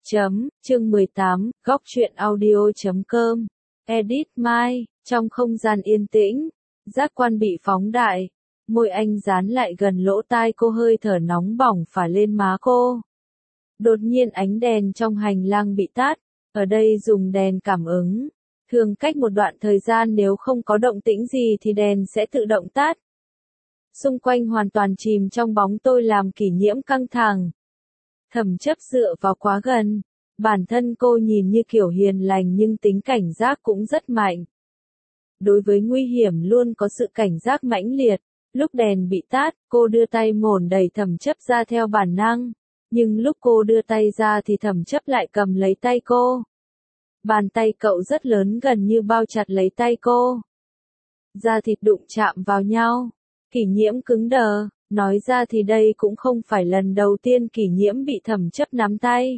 Chương 18, góc truyện audio.com. Edit Mai, trong không gian yên tĩnh, giác quan bị phóng đại, môi anh dán lại gần lỗ tai cô, hơi thở nóng bỏng phả lên má cô. Đột nhiên ánh đèn trong hành lang bị tắt, ở đây dùng đèn cảm ứng. Thường cách một đoạn thời gian nếu không có động tĩnh gì thì đèn sẽ tự động tắt. Xung quanh hoàn toàn chìm trong bóng tối làm Kỷ Nhiễm căng thẳng. Thẩm Chấp dựa vào quá gần, bản thân cô nhìn như kiểu hiền lành nhưng tính cảnh giác cũng rất mạnh. Đối với nguy hiểm luôn có sự cảnh giác mãnh liệt, lúc đèn bị tắt, cô đưa tay mồn đẩy Thẩm Chấp ra theo bản năng, nhưng lúc cô đưa tay ra thì Thẩm Chấp lại cầm lấy tay cô. Bàn tay cậu rất lớn, gần như bao chặt lấy tay cô. Da thịt đụng chạm vào nhau, Kỷ Nhiễm cứng đờ. Nói ra thì đây cũng không phải lần đầu tiên Kỷ Nhiễm bị Thẩm Chấp nắm tay.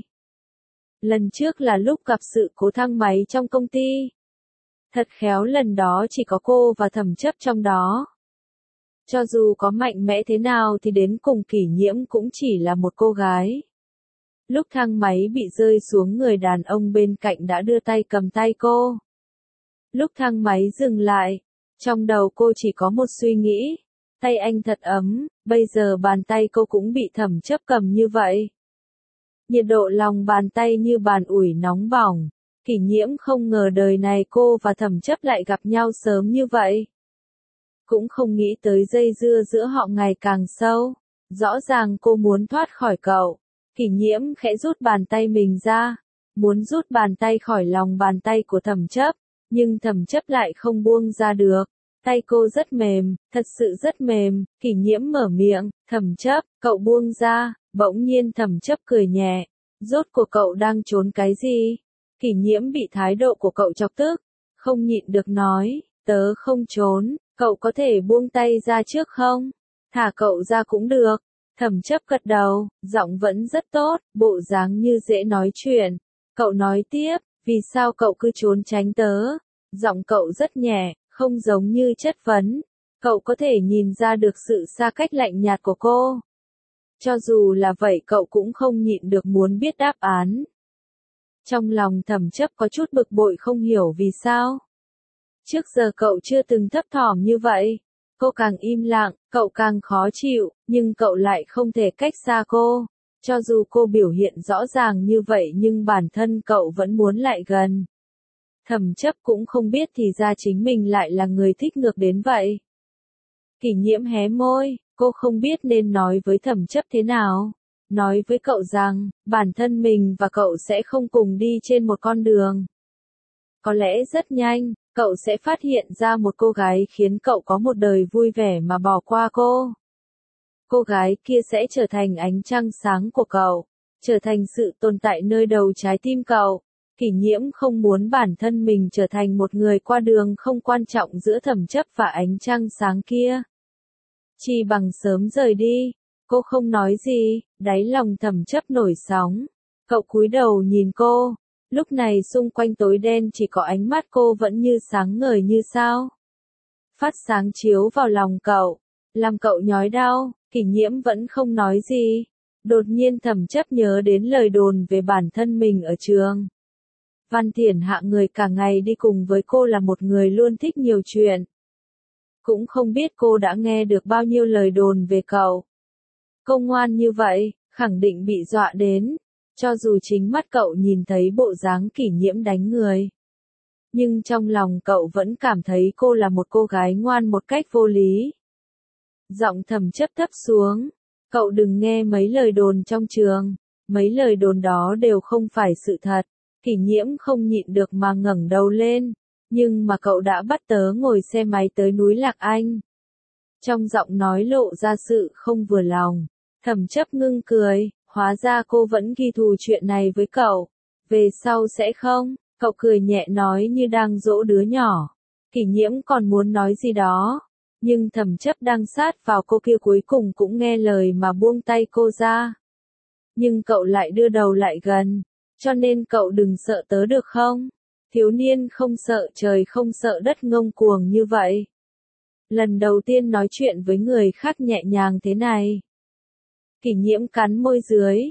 Lần trước là lúc gặp sự cố thang máy trong công ty. Thật khéo lần đó chỉ có cô và Thẩm Chấp trong đó. Cho dù có mạnh mẽ thế nào thì đến cùng Kỷ Nhiễm cũng chỉ là một cô gái. Lúc thang máy bị rơi xuống, người đàn ông bên cạnh đã đưa tay cầm tay cô. Lúc thang máy dừng lại, trong đầu cô chỉ có một suy nghĩ. Tay anh thật ấm, bây giờ bàn tay cô cũng bị Thẩm Chấp cầm như vậy. Nhiệt độ lòng bàn tay như bàn ủi nóng bỏng. Kỷ Nhiễm không ngờ đời này cô và Thẩm Chấp lại gặp nhau sớm như vậy. Cũng không nghĩ tới dây dưa giữa họ ngày càng sâu. Rõ ràng cô muốn thoát khỏi cậu. Kỷ Nhiễm khẽ rút bàn tay mình ra, muốn rút bàn tay khỏi lòng bàn tay của Thẩm Chấp, nhưng Thẩm Chấp lại không buông ra được. Tay cô rất mềm, thật sự rất mềm. Kỷ Nhiễm mở miệng, Thẩm Chấp, cậu buông ra. Bỗng nhiên Thẩm Chấp cười nhẹ. Rốt cuộc cậu đang trốn cái gì? Kỷ Nhiễm bị thái độ của cậu chọc tức, không nhịn được nói, tớ không trốn, cậu có thể buông tay ra trước không? Thả cậu ra cũng được. Thẩm Chấp gật đầu, giọng vẫn rất tốt, bộ dáng như dễ nói chuyện. Cậu nói tiếp, vì sao cậu cứ trốn tránh tớ? Giọng cậu rất nhẹ, không giống như chất vấn. Cậu có thể nhìn ra được sự xa cách lạnh nhạt của cô. Cho dù là vậy cậu cũng không nhịn được muốn biết đáp án. Trong lòng Thẩm Chấp có chút bực bội, không hiểu vì sao. Trước giờ cậu chưa từng thấp thỏm như vậy. Cô càng im lặng, cậu càng khó chịu, nhưng cậu lại không thể cách xa cô. Cho dù cô biểu hiện rõ ràng như vậy nhưng bản thân cậu vẫn muốn lại gần. Thẩm Chấp cũng không biết thì ra chính mình lại là người thích ngược đến vậy. Kỷ Nhiễm hé môi, cô không biết nên nói với Thẩm Chấp thế nào. Nói với cậu rằng, bản thân mình và cậu sẽ không cùng đi trên một con đường. Có lẽ rất nhanh, cậu sẽ phát hiện ra một cô gái khiến cậu có một đời vui vẻ mà bỏ qua cô. Cô gái kia sẽ trở thành ánh trăng sáng của cậu, trở thành sự tồn tại nơi đầu trái tim cậu. Kỷ Nhiễm không muốn bản thân mình trở thành một người qua đường không quan trọng giữa Thẩm Chấp và ánh trăng sáng kia. Chỉ bằng sớm rời đi. Cô không nói gì, đáy lòng Thẩm Chấp nổi sóng. Cậu cúi đầu nhìn cô. Lúc này xung quanh tối đen, chỉ có ánh mắt cô vẫn như sáng ngời như sao. Phát sáng chiếu vào lòng cậu, làm cậu nhói đau. Kỷ Nhiễm vẫn không nói gì. Đột nhiên Thẩm Chấp nhớ đến lời đồn về bản thân mình ở trường. Văn Thiển Hạ, người cả ngày đi cùng với cô, là một người luôn thích nhiều chuyện. Cũng không biết cô đã nghe được bao nhiêu lời đồn về cậu. Cô ngoan như vậy, khẳng định bị dọa đến. Cho dù chính mắt cậu nhìn thấy bộ dáng Kỷ Nhiễm đánh người. Nhưng trong lòng cậu vẫn cảm thấy cô là một cô gái ngoan một cách vô lý. Giọng Thẩm Chấp thấp xuống. Cậu đừng nghe mấy lời đồn trong trường. Mấy lời đồn đó đều không phải sự thật. Kỷ Nhiễm không nhịn được mà ngẩng đầu lên. Nhưng mà cậu đã bắt tớ ngồi xe máy tới núi Lạc Anh. Trong giọng nói lộ ra sự không vừa lòng. Thẩm Chấp ngưng cười. Hóa ra cô vẫn ghi thù chuyện này với cậu. Về sau sẽ không? Cậu cười nhẹ nói như đang dỗ đứa nhỏ. Kỷ Nhiễm còn muốn nói gì đó. Nhưng Thẩm Chấp đang sát vào cô kia cuối cùng cũng nghe lời mà buông tay cô ra. Nhưng cậu lại đưa đầu lại gần. Cho nên cậu đừng sợ tớ được không? Thiếu niên không sợ trời không sợ đất, ngông cuồng như vậy. Lần đầu tiên nói chuyện với người khác nhẹ nhàng thế này. Kỷ Nhiễm cắn môi dưới.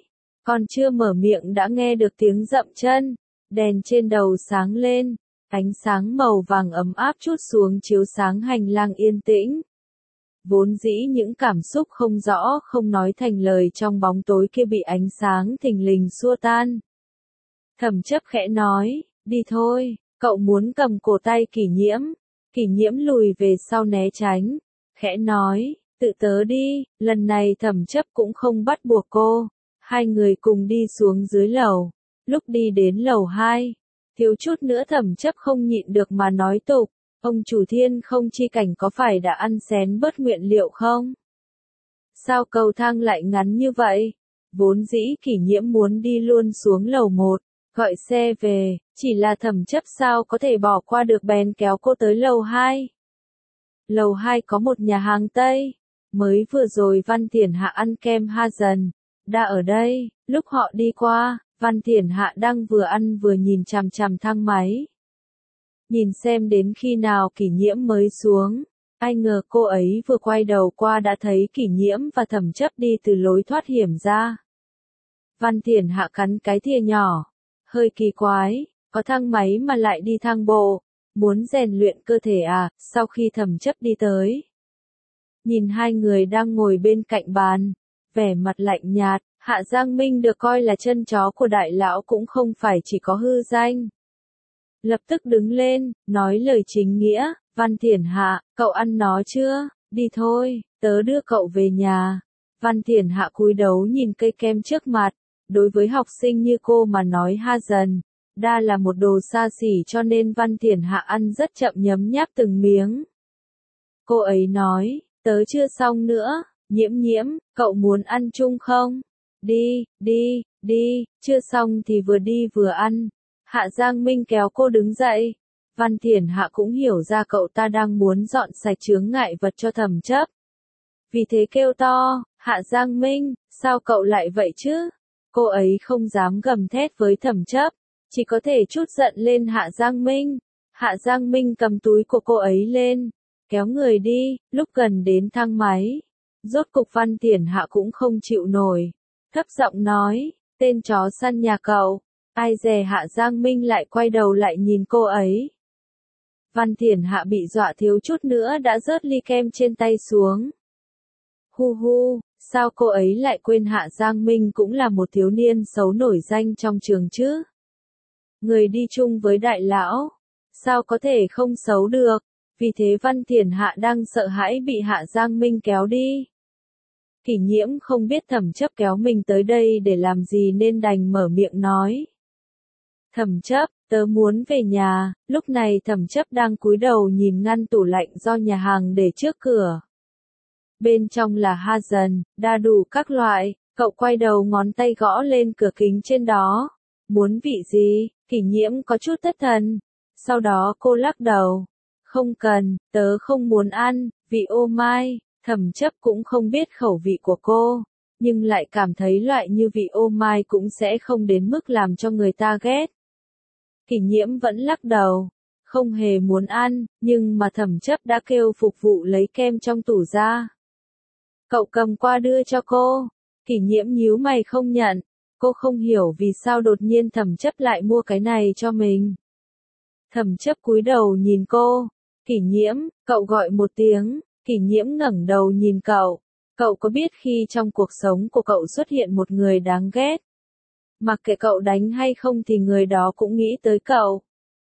Còn chưa mở miệng đã nghe được tiếng dậm chân, đèn trên đầu sáng lên, ánh sáng màu vàng ấm áp trút xuống chiếu sáng hành lang yên tĩnh. Vốn dĩ những cảm xúc không rõ không nói thành lời trong bóng tối kia bị ánh sáng thình lình xua tan. Thẩm Chấp khẽ nói, đi thôi, cậu muốn cầm cổ tay Kỷ Nhiễm lùi về sau né tránh, khẽ nói, tự tớ đi, lần này Thẩm Chấp cũng không bắt buộc cô. Hai người cùng đi xuống dưới lầu, lúc đi đến lầu 2, thiếu chút nữa Thẩm Chấp không nhịn được mà nói tục, ông chủ Thiên Không Chi Cảnh có phải đã ăn xén bớt nguyên liệu không? Sao cầu thang lại ngắn như vậy? Vốn dĩ Kỷ Nhiễm muốn đi luôn xuống lầu 1, gọi xe về, chỉ là Thẩm Chấp sao có thể bỏ qua được bèn kéo cô tới lầu 2. Lầu 2 có một nhà hàng Tây, mới vừa rồi Văn Thiển Hạ ăn kem ha dần, đã ở đây, lúc họ đi qua, Văn Thiển Hạ đang vừa ăn vừa nhìn chằm chằm thang máy. Nhìn xem đến khi nào Kỷ Nhiễm mới xuống, ai ngờ cô ấy vừa quay đầu qua đã thấy Kỷ Nhiễm và Thẩm Chấp đi từ lối thoát hiểm ra. Văn Thiển Hạ cắn cái thìa nhỏ, hơi kỳ quái, có thang máy mà lại đi thang bộ, muốn rèn luyện cơ thể à, sau khi Thẩm Chấp đi tới. Nhìn hai người đang ngồi bên cạnh bàn, vẻ mặt lạnh nhạt, Hạ Giang Minh được coi là chân chó của đại lão cũng không phải chỉ có hư danh. Lập tức đứng lên, nói lời chính nghĩa, Văn Thiển Hạ, cậu ăn nó chưa, đi thôi, tớ đưa cậu về nhà. Văn Thiển Hạ cúi đầu nhìn cây kem trước mặt, đối với học sinh như cô mà nói ha dần, đa là một đồ xa xỉ cho nên Văn Thiển Hạ ăn rất chậm nhấm nháp từng miếng. Cô ấy nói, tớ chưa xong nữa, Nhiễm, cậu muốn ăn chung không? Đi, chưa xong thì vừa đi vừa ăn. Hạ Giang Minh kéo cô đứng dậy. Văn Thiển Hạ cũng hiểu ra cậu ta đang muốn dọn sạch chướng ngại vật cho Thẩm Chấp. Vì thế kêu to, Hạ Giang Minh, sao cậu lại vậy chứ? Cô ấy không dám gầm thét với Thẩm Chấp, chỉ có thể trút giận lên Hạ Giang Minh. Hạ Giang Minh cầm túi của cô ấy lên, kéo người đi, lúc gần đến thang máy. Rốt cục Văn Thiển Hạ cũng không chịu nổi, thấp giọng nói, tên chó săn nhà cậu. Ai dè Hạ Giang Minh lại quay đầu lại nhìn cô ấy. Văn Thiển Hạ bị dọa thiếu chút nữa đã rớt ly kem trên tay xuống. Hu, sao cô ấy lại quên Hạ Giang Minh cũng là một thiếu niên xấu nổi danh trong trường chứ? Người đi chung với đại lão, sao có thể không xấu được? Vì thế Văn Thiển Hạ đang sợ hãi bị Hạ Giang Minh kéo đi. Kỷ Nhiễm không biết Thẩm Chấp kéo mình tới đây để làm gì nên đành mở miệng nói. Thẩm Chấp, tớ muốn về nhà. Lúc này Thẩm Chấp đang cúi đầu nhìn ngăn tủ lạnh do nhà hàng để trước cửa. Bên trong là ha dần, đa đủ các loại, cậu quay đầu ngón tay gõ lên cửa kính trên đó. Muốn vị gì? Kỷ Nhiễm có chút thất thần. Sau đó cô lắc đầu. Không cần, tớ không muốn ăn, vị ô mai. Thẩm Chấp cũng không biết khẩu vị của cô, nhưng lại cảm thấy loại như vị ô mai cũng sẽ không đến mức làm cho người ta ghét. Kỷ Nhiễm vẫn lắc đầu, không hề muốn ăn, nhưng mà Thẩm Chấp đã kêu phục vụ lấy kem trong tủ ra. Cậu cầm qua đưa cho cô. Kỷ Nhiễm nhíu mày không nhận, cô không hiểu vì sao đột nhiên Thẩm Chấp lại mua cái này cho mình. Thẩm Chấp cúi đầu nhìn cô, Kỷ Nhiễm, cậu gọi một tiếng. Kỷ Nhiễm ngẩng đầu nhìn cậu. Cậu có biết khi trong cuộc sống của cậu xuất hiện một người đáng ghét, mặc kệ cậu đánh hay không thì người đó cũng nghĩ tới cậu.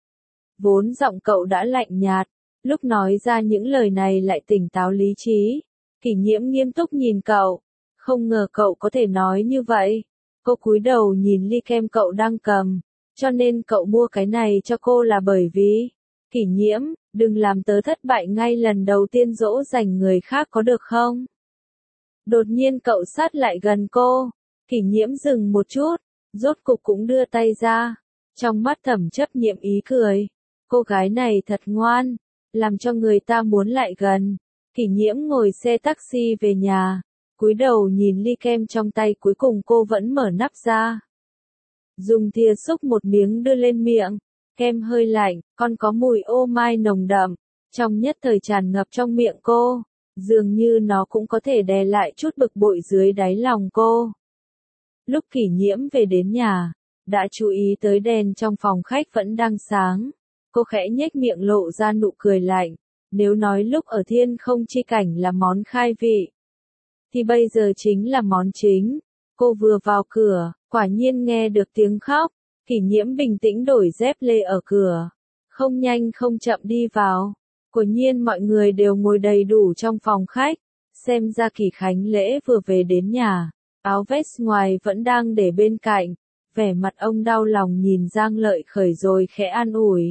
Vốn giọng cậu đã lạnh nhạt, lúc nói ra những lời này lại tỉnh táo lý trí. Kỷ Nhiễm nghiêm túc nhìn cậu, không ngờ cậu có thể nói như vậy. Cô cúi đầu nhìn ly kem cậu đang cầm, cho nên cậu mua cái này cho cô là bởi vì... Kỷ Nhiễm, đừng làm tớ thất bại ngay lần đầu tiên dỗ dành người khác có được không? Đột nhiên cậu sát lại gần cô. Kỷ Nhiễm dừng một chút, rốt cục cũng đưa tay ra. Trong mắt Thẩm Chấp nhiệm ý cười. Cô gái này thật ngoan, làm cho người ta muốn lại gần. Kỷ Nhiễm ngồi xe taxi về nhà, cúi đầu nhìn ly kem trong tay cuối cùng cô vẫn mở nắp ra. Dùng thìa xúc một miếng đưa lên miệng. Kem hơi lạnh, còn có mùi ô mai nồng đậm, trong nhất thời tràn ngập trong miệng cô, dường như nó cũng có thể đè lại chút bực bội dưới đáy lòng cô. Lúc Kỷ Nhiễm về đến nhà, đã chú ý tới đèn trong phòng khách vẫn đang sáng. Cô khẽ nhếch miệng lộ ra nụ cười lạnh. Nếu nói lúc ở Thiên Không Chi Cảnh là món khai vị, thì bây giờ chính là món chính. Cô vừa vào cửa, quả nhiên nghe được tiếng khóc. Kỷ Nhiễm bình tĩnh đổi dép lê ở cửa. Không nhanh không chậm đi vào. Quả nhiên mọi người đều ngồi đầy đủ trong phòng khách. Xem ra Kỷ Khánh Lễ vừa về đến nhà. Áo vest ngoài vẫn đang để bên cạnh. Vẻ mặt ông đau lòng nhìn Giang Lợi Khởi rồi khẽ an ủi.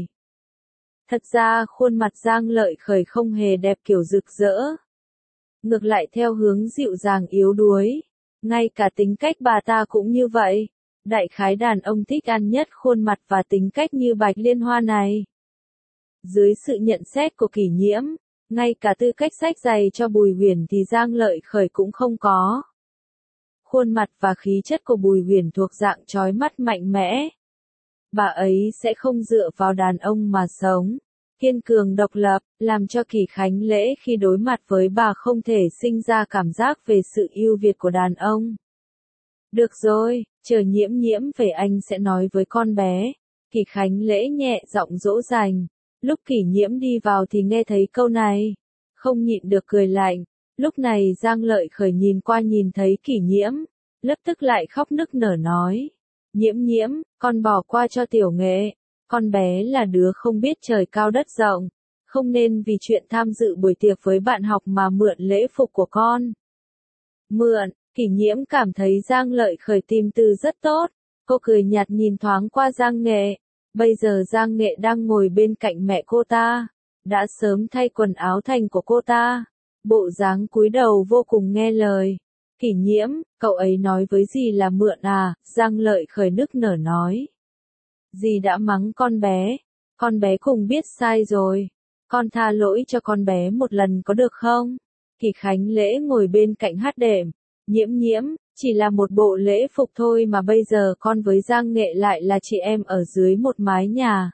Thật ra khuôn mặt Giang Lợi Khởi không hề đẹp kiểu rực rỡ. Ngược lại theo hướng dịu dàng yếu đuối. Ngay cả tính cách bà ta cũng như vậy. Đại khái đàn ông thích ăn nhất khuôn mặt và tính cách như Bạch Liên Hoa này. Dưới sự nhận xét của Kỷ Nhiễm, ngay cả tư cách xách giày cho Bùi Huyền thì Giang Lợi Khởi cũng không có. Khuôn mặt và khí chất của Bùi Huyền thuộc dạng chói mắt mạnh mẽ. Bà ấy sẽ không dựa vào đàn ông mà sống. Kiên cường độc lập, làm cho Kỷ Khánh Lễ khi đối mặt với bà không thể sinh ra cảm giác về sự ưu việt của đàn ông. Được rồi, chờ Nhiễm Nhiễm về anh sẽ nói với con bé. Kỷ Khánh Lễ nhẹ giọng dỗ dành. Lúc Kỷ Nhiễm đi vào thì nghe thấy câu này. Không nhịn được cười lạnh. Lúc này Giang Lợi Khởi nhìn qua nhìn thấy Kỷ Nhiễm. Lập tức lại khóc nức nở nói. Nhiễm Nhiễm, con bỏ qua cho Tiểu Nghệ. Con bé là đứa không biết trời cao đất rộng. Không nên vì chuyện tham dự buổi tiệc với bạn học mà mượn lễ phục của con. Mượn, Kỷ Nhiễm cảm thấy Giang Lợi Khởi tìm từ rất tốt. Cô cười nhạt nhìn thoáng qua Giang Nghệ. Bây giờ Giang Nghệ đang ngồi bên cạnh mẹ cô ta. Đã sớm thay quần áo thành của cô ta. Bộ dáng cúi đầu vô cùng nghe lời. Kỷ Nhiễm, cậu ấy nói với dì là mượn à? Giang Lợi Khởi nức nở nói. Dì đã mắng con bé cùng biết sai rồi. Con tha lỗi cho con bé một lần có được không? Kỷ Khánh Lễ ngồi bên cạnh hát đệm. Nhiễm Nhiễm, chỉ là một bộ lễ phục thôi mà bây giờ con với Giang Nghệ lại là chị em ở dưới một mái nhà.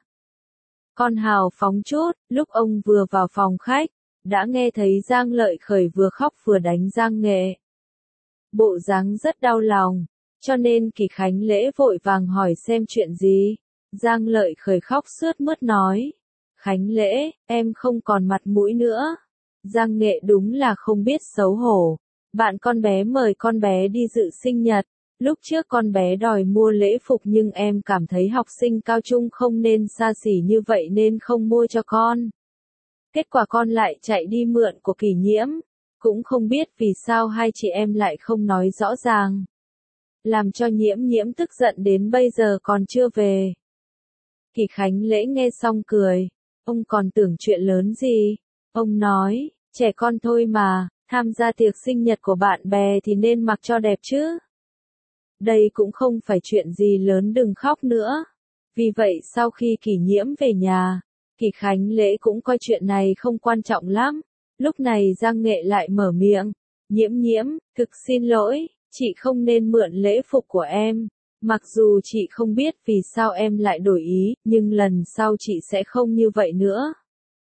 Con hào phóng chút, lúc ông vừa vào phòng khách, đã nghe thấy Giang Lợi Khởi vừa khóc vừa đánh Giang Nghệ. Bộ dáng rất đau lòng, cho nên Kỷ Khánh Lễ vội vàng hỏi xem chuyện gì. Giang Lợi Khởi khóc sướt mướt nói. Khánh Lễ, em không còn mặt mũi nữa. Giang Nghệ đúng là không biết xấu hổ. Bạn con bé mời con bé đi dự sinh nhật. Lúc trước con bé đòi mua lễ phục nhưng em cảm thấy học sinh cao trung không nên xa xỉ như vậy nên không mua cho con. Kết quả con lại chạy đi mượn của Kỷ Nhiễm. Cũng không biết vì sao hai chị em lại không nói rõ ràng. Làm cho Nhiễm Nhiễm tức giận đến bây giờ còn chưa về. Kỷ Khánh Lễ nghe xong cười. Ông còn tưởng chuyện lớn gì. Ông nói, trẻ con thôi mà, tham gia tiệc sinh nhật của bạn bè thì nên mặc cho đẹp chứ. Đây cũng không phải chuyện gì lớn, đừng khóc nữa. Vì vậy sau khi Kỷ Nhiễm về nhà, Kỷ Khánh Lễ cũng coi chuyện này không quan trọng lắm. Lúc này Giang Nghệ lại mở miệng. Nhiễm Nhiễm, thực xin lỗi, chị không nên mượn lễ phục của em. Mặc dù chị không biết vì sao em lại đổi ý, nhưng lần sau chị sẽ không như vậy nữa.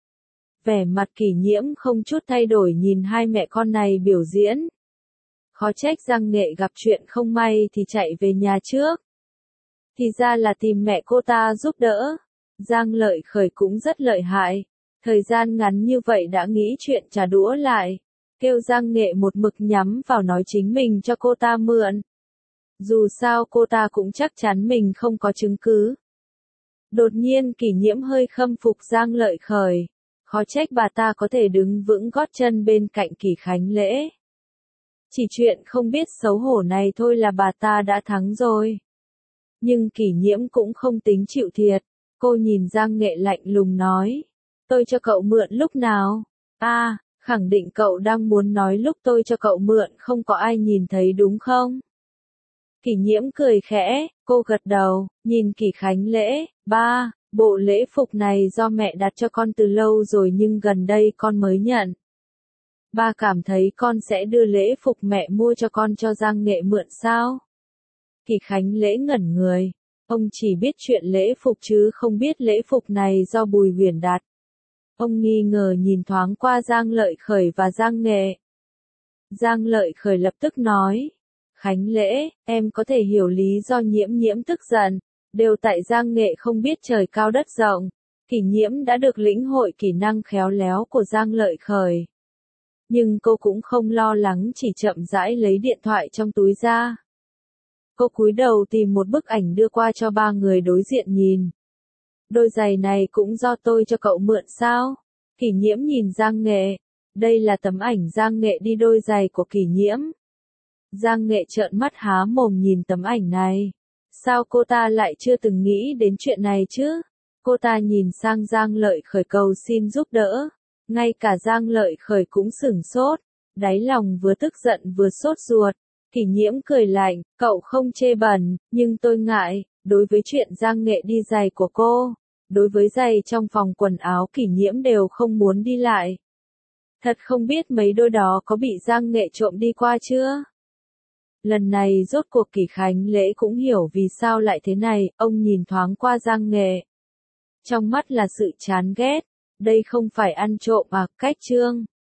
Vẻ mặt Kỷ Nhiễm không chút thay đổi nhìn hai mẹ con này biểu diễn. Khó trách Giang Nghệ gặp chuyện không may thì chạy về nhà trước. Thì ra là tìm mẹ cô ta giúp đỡ. Giang Lợi Khởi cũng rất lợi hại. Thời gian ngắn như vậy đã nghĩ chuyện trả đũa lại. Kêu Giang Nghệ một mực nhắm vào nói chính mình cho cô ta mượn. Dù sao cô ta cũng chắc chắn mình không có chứng cứ. Đột nhiên Kỷ Nhiễm hơi khâm phục Giang Lợi Khởi. Khó trách bà ta có thể đứng vững gót chân bên cạnh Kỷ Khánh Lễ. Chỉ chuyện không biết xấu hổ này thôi là bà ta đã thắng rồi. Nhưng Kỷ Nhiễm cũng không tính chịu thiệt. Cô nhìn Giang Nghệ lạnh lùng nói. Tôi cho cậu mượn lúc nào? Khẳng định cậu đang muốn nói lúc tôi cho cậu mượn không có ai nhìn thấy đúng không? Kỷ Nhiễm cười khẽ, cô gật đầu, nhìn Kỷ Khánh Lễ. Ba, bộ lễ phục này do mẹ đặt cho con từ lâu rồi nhưng gần đây con mới nhận. Ba cảm thấy con sẽ đưa lễ phục mẹ mua cho con cho Giang Nghệ mượn sao? Kỷ Khánh Lễ ngẩn người. Ông chỉ biết chuyện lễ phục chứ không biết lễ phục này do Bùi Huyền đặt. Ông nghi ngờ nhìn thoáng qua Giang Lợi Khởi và Giang Nghệ. Giang Lợi Khởi lập tức nói. Khánh Lễ, em có thể hiểu lý do Nhiễm Nhiễm tức giận, đều tại Giang Nghệ không biết trời cao đất rộng. Kỷ Nhiễm đã được lĩnh hội kỹ năng khéo léo của Giang Lợi Khởi. Nhưng cô cũng không lo lắng, chỉ chậm rãi lấy điện thoại trong túi ra. Cô cúi đầu tìm một bức ảnh đưa qua cho ba người đối diện nhìn. Đôi giày này cũng do tôi cho cậu mượn sao? Kỷ Nhiễm nhìn Giang Nghệ. Đây là tấm ảnh Giang Nghệ đi đôi giày của Kỷ Nhiễm. Giang Nghệ trợn mắt há mồm nhìn tấm ảnh này. Sao cô ta lại chưa từng nghĩ đến chuyện này chứ? Cô ta nhìn sang Giang Lợi Khởi cầu xin giúp đỡ. Ngay cả Giang Lợi Khởi cũng sửng sốt. Đáy lòng vừa tức giận vừa sốt ruột. Kỷ Nhiễm cười lạnh, cậu không chê bẩn, nhưng tôi ngại, đối với chuyện Giang Nghệ đi giày của cô. Đối với giày trong phòng quần áo Kỷ Nhiễm đều không muốn đi lại. Thật không biết mấy đôi đó có bị Giang Nghệ trộm đi qua chưa? Lần này rốt cuộc Kỷ Khánh Lễ cũng hiểu vì sao lại thế này, ông nhìn thoáng qua Giang Nghệ. Trong mắt là sự chán ghét, đây không phải ăn trộm à, cách trương.